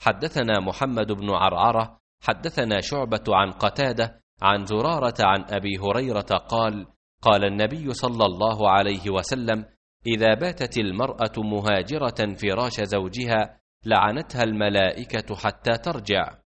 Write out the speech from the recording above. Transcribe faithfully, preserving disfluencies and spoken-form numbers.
حدثنا محمد بن عرعرة حدثنا شعبة عن قتادة عن زرارة عن أبي هريرة قال: قال النبي صلى الله عليه وسلم: إذا باتت المرأة مهاجرة فراش زوجها لعنتها الملائكة حتى ترجع.